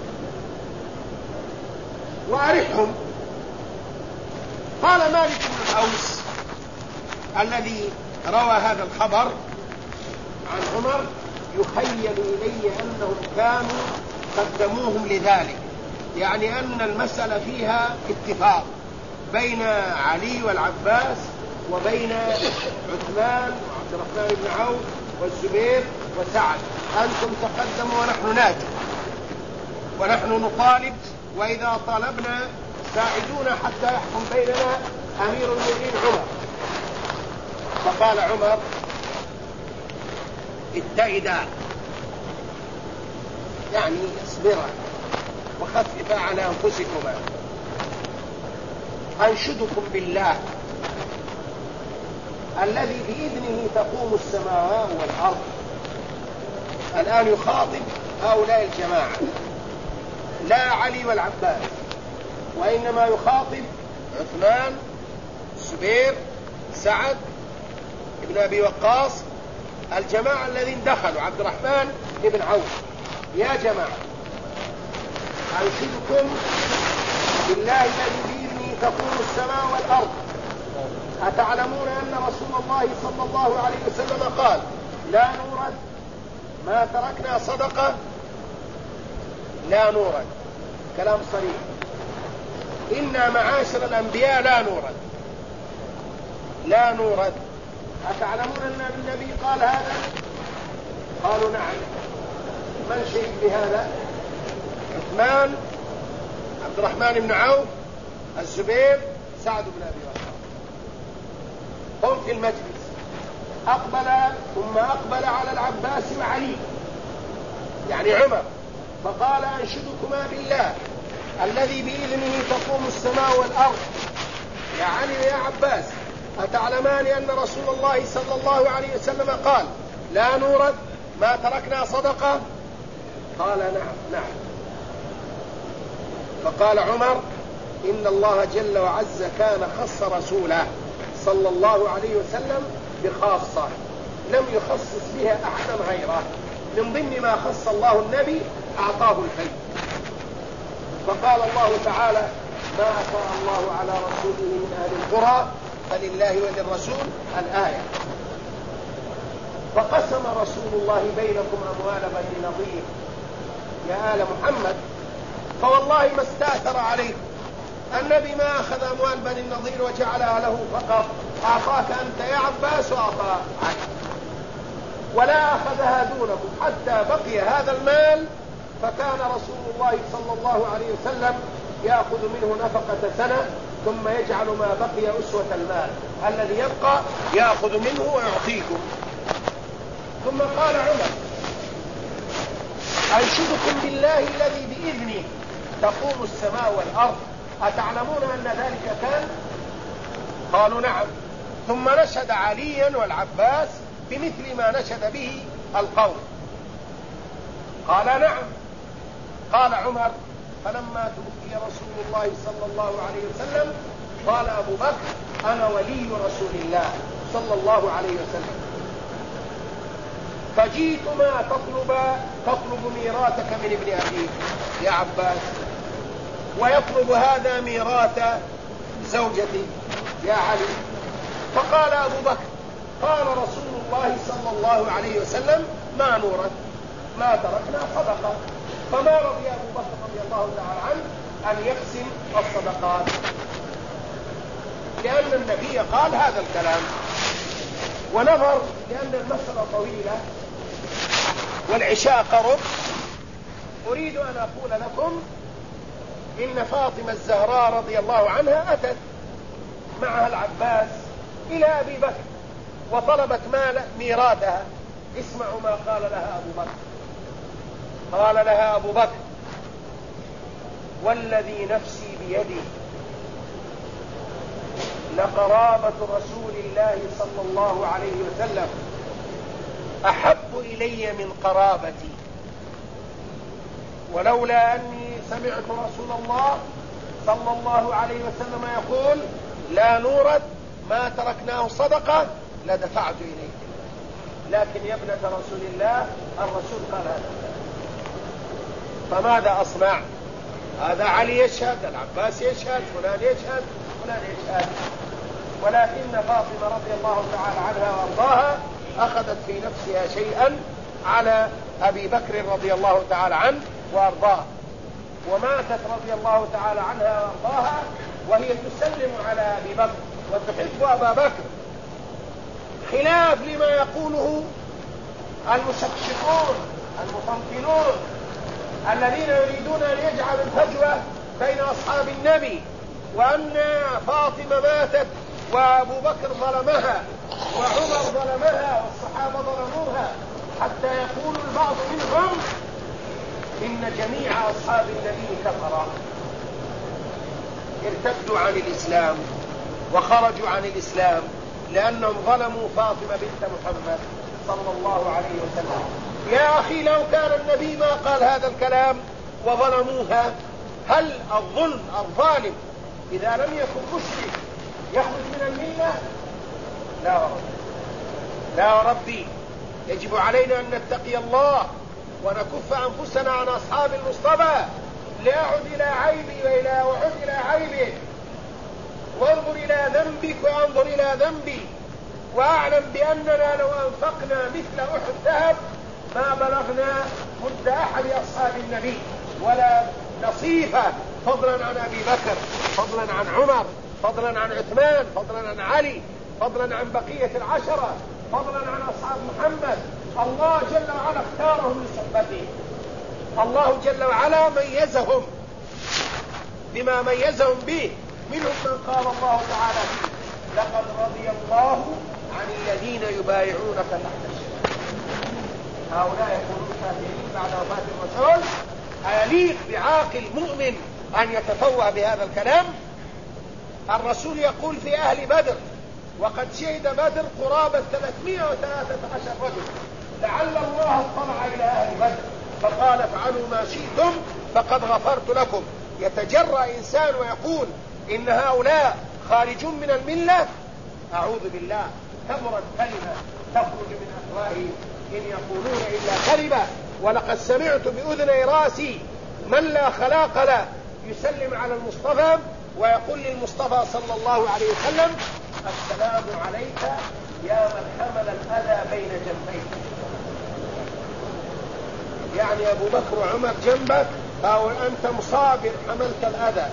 وأرحهم. قال مالك بن الأوس الذي روى هذا الخبر عن عمر: يخيل إلي أنهم كانوا قدموهم لذلك، يعني أن المسألة فيها اتفاق بين علي والعباس وبين عثمان وعبد الرحمن بن عوف والزبير وسعد: أنتم تقدموا ونحن ناتي ونحن نطالب، وإذا طالبنا ساعدونا حتى يحكم بيننا أمير المؤمنين عمر. فقال عمر: اتئدا، يعني اصبرا وخففا على أنفسكما، أنشدكم بالله الذي بإذنه تقوم السماوات والأرض. الآن يخاطب هؤلاء الجماعة، لا علي والعباس، وإنما يخاطب عثمان، الزبير، سعد ابن أبي وقاص، الجماعة الذين دخلوا، عبد الرحمن بن عوف: يا جماعة، أنشدكم بالله الذي بإذنه تقوم السماء والأرض. أتعلمون أن رسول الله صلى الله عليه وسلم قال: لا نورد ما تركنا صدقة؟ لا نورد، كلام صريح. إنا معاشر الأنبياء لا نورد، لا نورد. أتعلمون أن النبي قال هذا؟ قالوا: نعم. من شهد بهذا؟ عثمان، عبد الرحمن بن عوف، الزبير، سعد بن أبي وقاص. هم في المجلس، ثم أقبل على العباس وعلي، يعني عمر، فقال: أنشدكما بالله الذي بإذنه تقوم السماء والأرض، يا علي ويا عباس، أتعلمان أن رسول الله صلى الله عليه وسلم قال: لا نورد ما تركنا صدقة؟ قال: نعم نعم. فقال عمر: إن الله جل وعز كان خص رسوله صلى الله عليه وسلم بخاصة لم يخصص بها أحدا غيره، من ضمن ما خص الله النبي أعطاه الخير. فقال الله تعالى: ما أفاء الله على رسوله من أهل القرى فلله وللرسول، الآية. فقسم رسول الله بينكم أموال بني نضير يا آل محمد، فوالله ما استأثر عليكم. النبي ما أخذ أموال بني النضير وجعلها له فقط، أعطاك أنت يا عباس وأعطى علي، ولا أخذها دونكم حتى بقي هذا المال. فكان رسول الله صلى الله عليه وسلم يأخذ منه نفقة سنة، ثم يجعل ما بقي أسوة المال الذي يبقى يأخذ منه ويعطيكم. ثم قال عمر: أنشدكم بالله الذي بإذنه تقوم السماء والأرض، أتعلمون أن ذلك كان؟ قالوا: نعم. ثم نشد عليا والعباس بمثل ما نشد به القوم. قال: نعم. قال عمر: فلما توفي رسول الله صلى الله عليه وسلم قال أبو بكر: أنا ولي رسول الله صلى الله عليه وسلم، فجئتما تطلب ميراثك من ابن أخيك يا عباس، ويطلب هذا ميراث زوجتي يا علي. فقال أبو بكر: قال رسول الله صلى الله عليه وسلم: ما نورث ما تركنا صدقة. فما رضي أبو بكر رضي الله تعالى عنه أن يقسم الصدقات، لأن النبي قال هذا الكلام. ونظر لأن المسألة طويلة والعشاء قرب، أريد أن أقول لكم إن فاطمة الزهراء رضي الله عنها أتت معها العباس إلى أبي بكر وطلبت مال ميراثها. اسمعوا ما قال لها أبو بكر. قال لها أبو بكر: والذي نفسي بيده لقرابة رسول الله صلى الله عليه وسلم أحب إلي من قرابتي، ولولا أني سمعت رسول الله صلى الله عليه وسلم يقول: لا نورث ما تركناه صدقة لدفعت إليك. لكن يا ابنة رسول الله الرسول قال هذا، فماذا أصنع؟ هذا علي يشهد، العباس يشهد، فلان يشهد، فلان يشهد. ولكن فاطمة رضي الله تعالى عنها وارضاها أخذت في نفسها شيئا على أبي بكر رضي الله تعالى عنه وارضاه، وماتت رضي الله تعالى عنها وارضاها وهي تسلم على أبي بكر وتحب أبا بكر، خلاف لما يقوله المشكشكون المطنطنون الذين يريدون أن يجعلوا الفجوة بين أصحاب النبي، وأن فاطمة ماتت وأبو بكر ظلمها وعمر ظلمها والصحابة ظلموها، حتى يقول البعض منهم إن جميع أصحاب النبي كفروا، ارتدوا عن الإسلام وخرجوا عن الإسلام لأنهم ظلموا فاطمة بنت محمد صلى الله عليه وسلم. يا أخي لو كان النبي ما قال هذا الكلام وظلموها، هل الظلم الظالم إذا لم يكن مشرك يخرج من الملة؟ لا وربي، لا وربي، يجب علينا أن نتقي الله ونكف أنفسنا عن أصحاب المصطفى. لأعد إلى عيبي وأعد إلى عيبه، وانظر إلى ذنبك وانظر إلى ذنبي، وأعلم بأننا لو أنفقنا مثل أحد ذهب ما بلغنا مد أحد أصحاب النبي ولا نصيفة، فضلا عن أبي بكر، فضلا عن عمر، فضلا عن عثمان، فضلا عن علي، فضلا عن بقية العشرة، فضلا عن أصحاب محمد. الله جل وعلا اختارهم لصحبته، الله جل وعلا ميزهم بما ميزهم به. منهم من قال الله تعالى فيه: لقد رضي الله عن الذين يبايعونك تحت الشجرة. هؤلاء يكونون كافرين بعد وفاة الرسول. أيليق بعاقل مؤمن أن يتفوه بهذا الكلام؟ الرسول يقول في أهل بدر، وقد شهد بدر قرابة 313 رجل، لعل الله اطلع إلى أهل بدر فقال: افعلوا ما شئتم فقد غفرت لكم. يتجرأ إنسان ويقول إن هؤلاء خارجون من الملة؟ أعوذ بالله، كبرت كلمة تخرج من أفواههم إن يقولون إلا كذبا. ولقد سمعت بأذني راسي من لا خلاق له يسلم على المصطفى ويقول للمصطفى صلى الله عليه وسلم: السلام عليك يا من حمل الأذى بين جنبيك. يعني أبو بكر وعمر جنبك أو أنت مصابر حملت الأذى.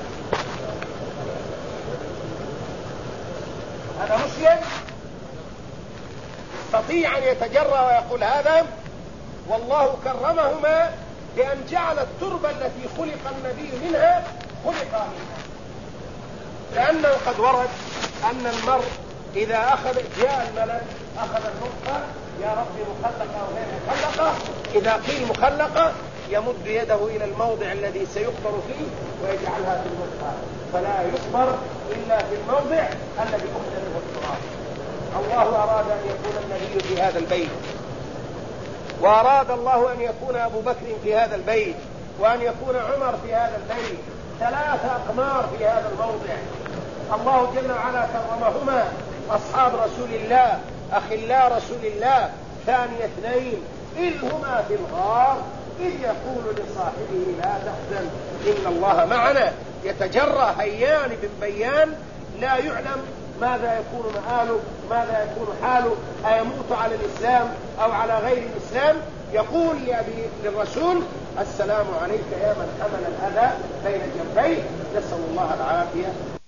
هذا مسلم يستطيع أن يتجرأ ويقول هذا؟ والله كرمهما بأن جعل التربة التي خلق النبي منها خلق منها. لأنه قد ورد أن المرء إذا جاء الملك أخذ النطفة، يا رب مخلقة أو غير مخلقة، إذا قيل مخلقة يمد يده إلى الموضع الذي سيقبر فيه ويجعلها في النطفة، فلا يقبر إلا في الموضع الذي أخذ منه التراب. الله أراد أن يكون النبي في هذا البيت، وأراد الله أن يكون أبو بكر في هذا البيت، وأن يكون عمر في هذا البيت، 3 أقمار في هذا الموضع. الله جل وعلا كرمهما، أصحاب رسول الله أخلاء رسول الله، ثاني 2 إذ هما في الغار إذ يقول لصاحبه لا تحزن إن الله معنا. يتجرى هيان بن بيان، لا يعلم ماذا يكون مآله، ماذا يكون حاله، أيموت على الإسلام أو على غير الإسلام. يقول للرسول السلام عليك يا من حمل الأذى بين جنبيه، نسأل الله العافية.